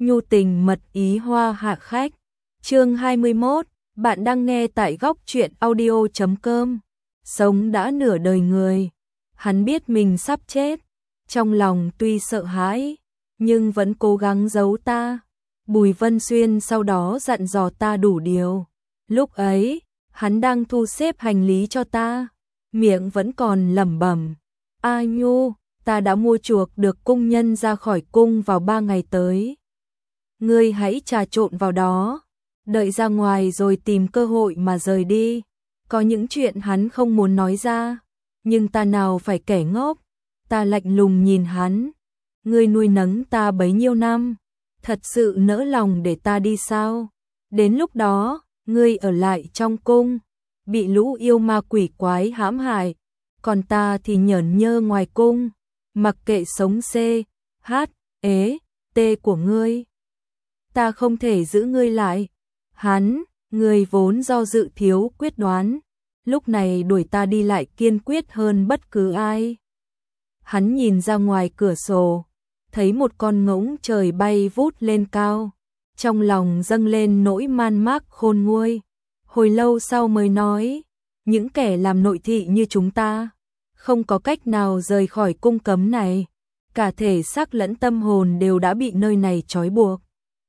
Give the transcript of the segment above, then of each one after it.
Nhu tình mật ý hoa hạ khách. Chương 21, bạn đang nghe tại góc truyện audio.com. Sống đã nửa đời người, hắn biết mình sắp chết, trong lòng tuy sợ hãi, nhưng vẫn cố gắng giấu ta. Bùi Vân Xuyên sau đó dặn dò ta đủ điều. Lúc ấy, hắn đang thu xếp hành lý cho ta, miệng vẫn còn lẩm bẩm: "A Nhu, ta đã mua chuộc được cung nhân ra khỏi cung vào 3 ngày tới. Ngươi hãy trà trộn vào đó, đợi ra ngoài rồi tìm cơ hội mà rời đi." Có những chuyện hắn không muốn nói ra, nhưng ta nào phải kẻ ngốc, ta lạnh lùng nhìn hắn. "Ngươi nuôi nấng ta bấy nhiêu năm, thật sự nỡ lòng để ta đi sao? Đến lúc đó, ngươi ở lại trong cung, bị lũ yêu ma quỷ quái hãm hại, còn ta thì nhởn nhơ ngoài cung, mặc kệ sống C, H, ế, T của ngươi. Ta không thể giữ ngươi lại." Người vốn do dự thiếu quyết đoán, lúc này đuổi ta đi lại kiên quyết hơn bất cứ ai. Hắn nhìn ra ngoài cửa sổ, thấy một con ngỗng trời bay vút lên cao, trong lòng dâng lên nỗi man mác khôn nguôi. Hồi lâu sau mới nói: "Những kẻ làm nội thị như chúng ta, không có cách nào rời khỏi cung cấm này, cả thể xác lẫn tâm hồn đều đã bị nơi này trói buộc.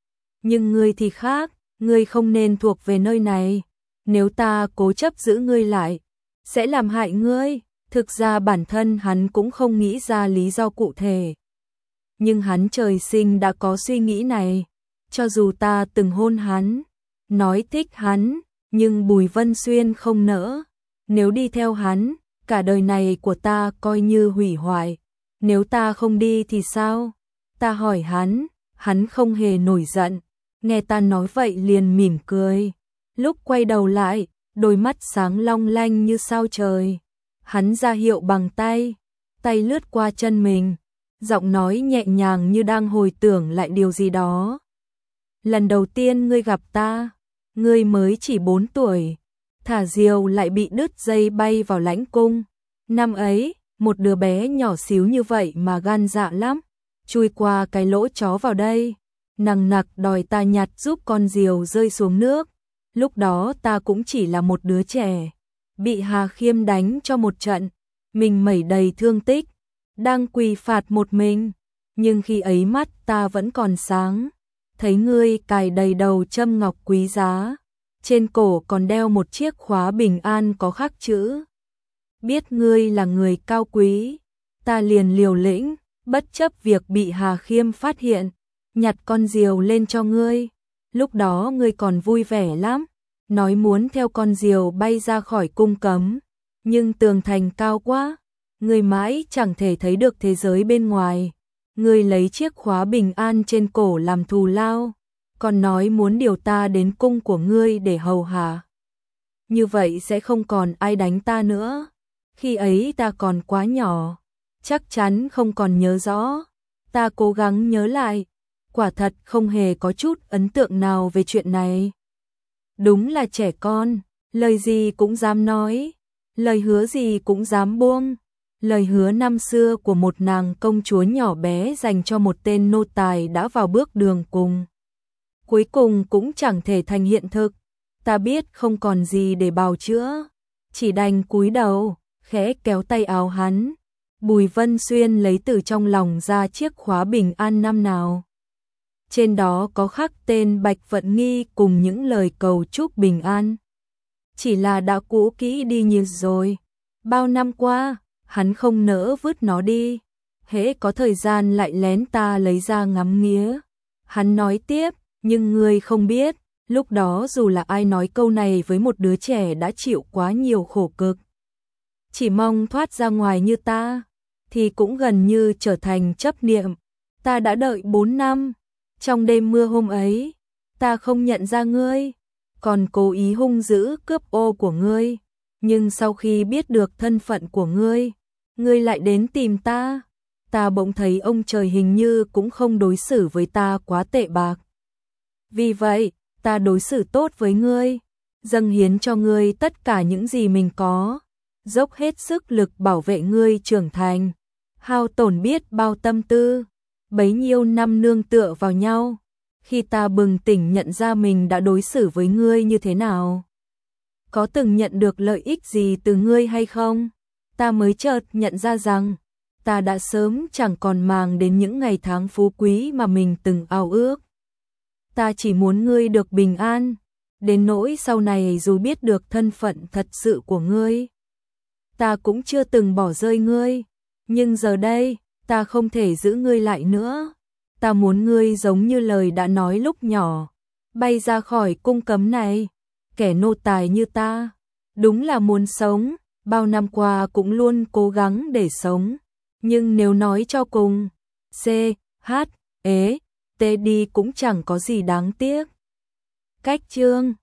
Nhưng ngươi thì khác, ngươi không nên thuộc về nơi này, nếu ta cố chấp giữ ngươi lại, sẽ làm hại ngươi." Thực ra bản thân hắn cũng không nghĩ ra lý do cụ thể, nhưng hắn trời sinh đã có suy nghĩ này. Cho dù ta từng hôn hắn, nói thích hắn, nhưng Bùi Vân Xuyên không nỡ. Nếu đi theo hắn, cả đời này của ta coi như hủy hoại. Nếu ta không đi thì sao? Ta hỏi hắn không hề nổi giận, nghe ta nói vậy liền mỉm cười. Lúc quay đầu lại, đôi mắt sáng long lanh như sao trời. Hắn ra hiệu bằng tay, tay lướt qua chân mình, giọng nói nhẹ nhàng như đang hồi tưởng lại điều gì đó. "Lần đầu tiên ngươi gặp ta, ngươi mới chỉ 4 tuổi, thả diều lại bị đứt dây bay vào lãnh cung. Năm ấy, một đứa bé nhỏ xíu như vậy mà gan dạ lắm, chui qua cái lỗ chó vào đây, nằng nặc đòi ta nhặt giúp con diều rơi xuống nước. Lúc đó ta cũng chỉ là một đứa trẻ, bị Hà Khiêm đánh cho một trận, mình mẩy đầy thương tích, đang quỳ phạt một mình. Nhưng khi ấy mắt ta vẫn còn sáng, thấy ngươi cài đầy đầu châm ngọc quý giá, trên cổ còn đeo một chiếc khóa bình an có khắc chữ. Biết ngươi là người cao quý, ta liền liều lĩnh, bất chấp việc bị Hà Khiêm phát hiện, nhặt con diều lên cho ngươi. Lúc đó ngươi còn vui vẻ lắm, nói muốn theo con diều bay ra khỏi cung cấm, nhưng tường thành cao quá, ngươi mãi chẳng thể thấy được thế giới bên ngoài. Ngươi lấy chiếc khóa bình an trên cổ làm thù lao, còn nói muốn điều ta đến cung của ngươi để hầu hạ. Như vậy sẽ không còn ai đánh ta nữa. Khi ấy ta còn quá nhỏ, chắc chắn không còn nhớ rõ." Ta cố gắng nhớ lại, quả thật không hề có chút ấn tượng nào về chuyện này. Đúng là trẻ con, lời gì cũng dám nói, lời hứa gì cũng dám buông. Lời hứa năm xưa của một nàng công chúa nhỏ bé dành cho một tên nô tài đã vào bước đường cùng, cuối cùng cũng chẳng thể thành hiện thực. Ta biết không còn gì để bào chữa, chỉ đành cúi đầu, khẽ kéo tay áo hắn. Bùi Vân Xuyên lấy từ trong lòng ra chiếc khóa bình an năm nào. Trên đó có khắc tên Bạch Vận Nghi cùng những lời cầu chúc bình an. Chỉ là đã cũ kỹ đi nhiều rồi. Bao năm qua, hắn không nỡ vứt nó đi. Hễ có thời gian lại lén ta lấy ra ngắm nghía. Hắn nói tiếp: "Nhưng ngươi không biết, lúc đó dù là ai nói câu này với một đứa trẻ đã chịu quá nhiều khổ cực, chỉ mong thoát ra ngoài như ta, thì cũng gần như trở thành chấp niệm. Ta đã đợi 4 năm. Trong đêm mưa hôm ấy, ta không nhận ra ngươi, còn cố ý hung dữ cướp ô của ngươi. Nhưng sau khi biết được thân phận của ngươi, ngươi lại đến tìm ta. Ta bỗng thấy ông trời hình như cũng không đối xử với ta quá tệ bạc. Vì vậy, ta đối xử tốt với ngươi, dâng hiến cho ngươi tất cả những gì mình có, dốc hết sức lực bảo vệ ngươi trưởng thành, hao tổn biết bao tâm tư, bấy nhiêu năm nương tựa vào nhau, khi ta bừng tỉnh nhận ra mình đã đối xử với ngươi như thế nào. Có từng nhận được lợi ích gì từ ngươi hay không? Ta mới chợt nhận ra rằng, ta đã sớm chẳng còn màng đến những ngày tháng phú quý mà mình từng ao ước. Ta chỉ muốn ngươi được bình an, đến nỗi sau này dù biết được thân phận thật sự của ngươi, ta cũng chưa từng bỏ rơi ngươi, nhưng giờ đây, ta không thể giữ ngươi lại nữa. Ta muốn ngươi giống như lời đã nói lúc nhỏ, bay ra khỏi cung cấm này. Kẻ nô tài như ta, đúng là muốn sống, bao năm qua cũng luôn cố gắng để sống, nhưng nếu nói cho cùng, C, H, E, T đi cũng chẳng có gì đáng tiếc. Cách chương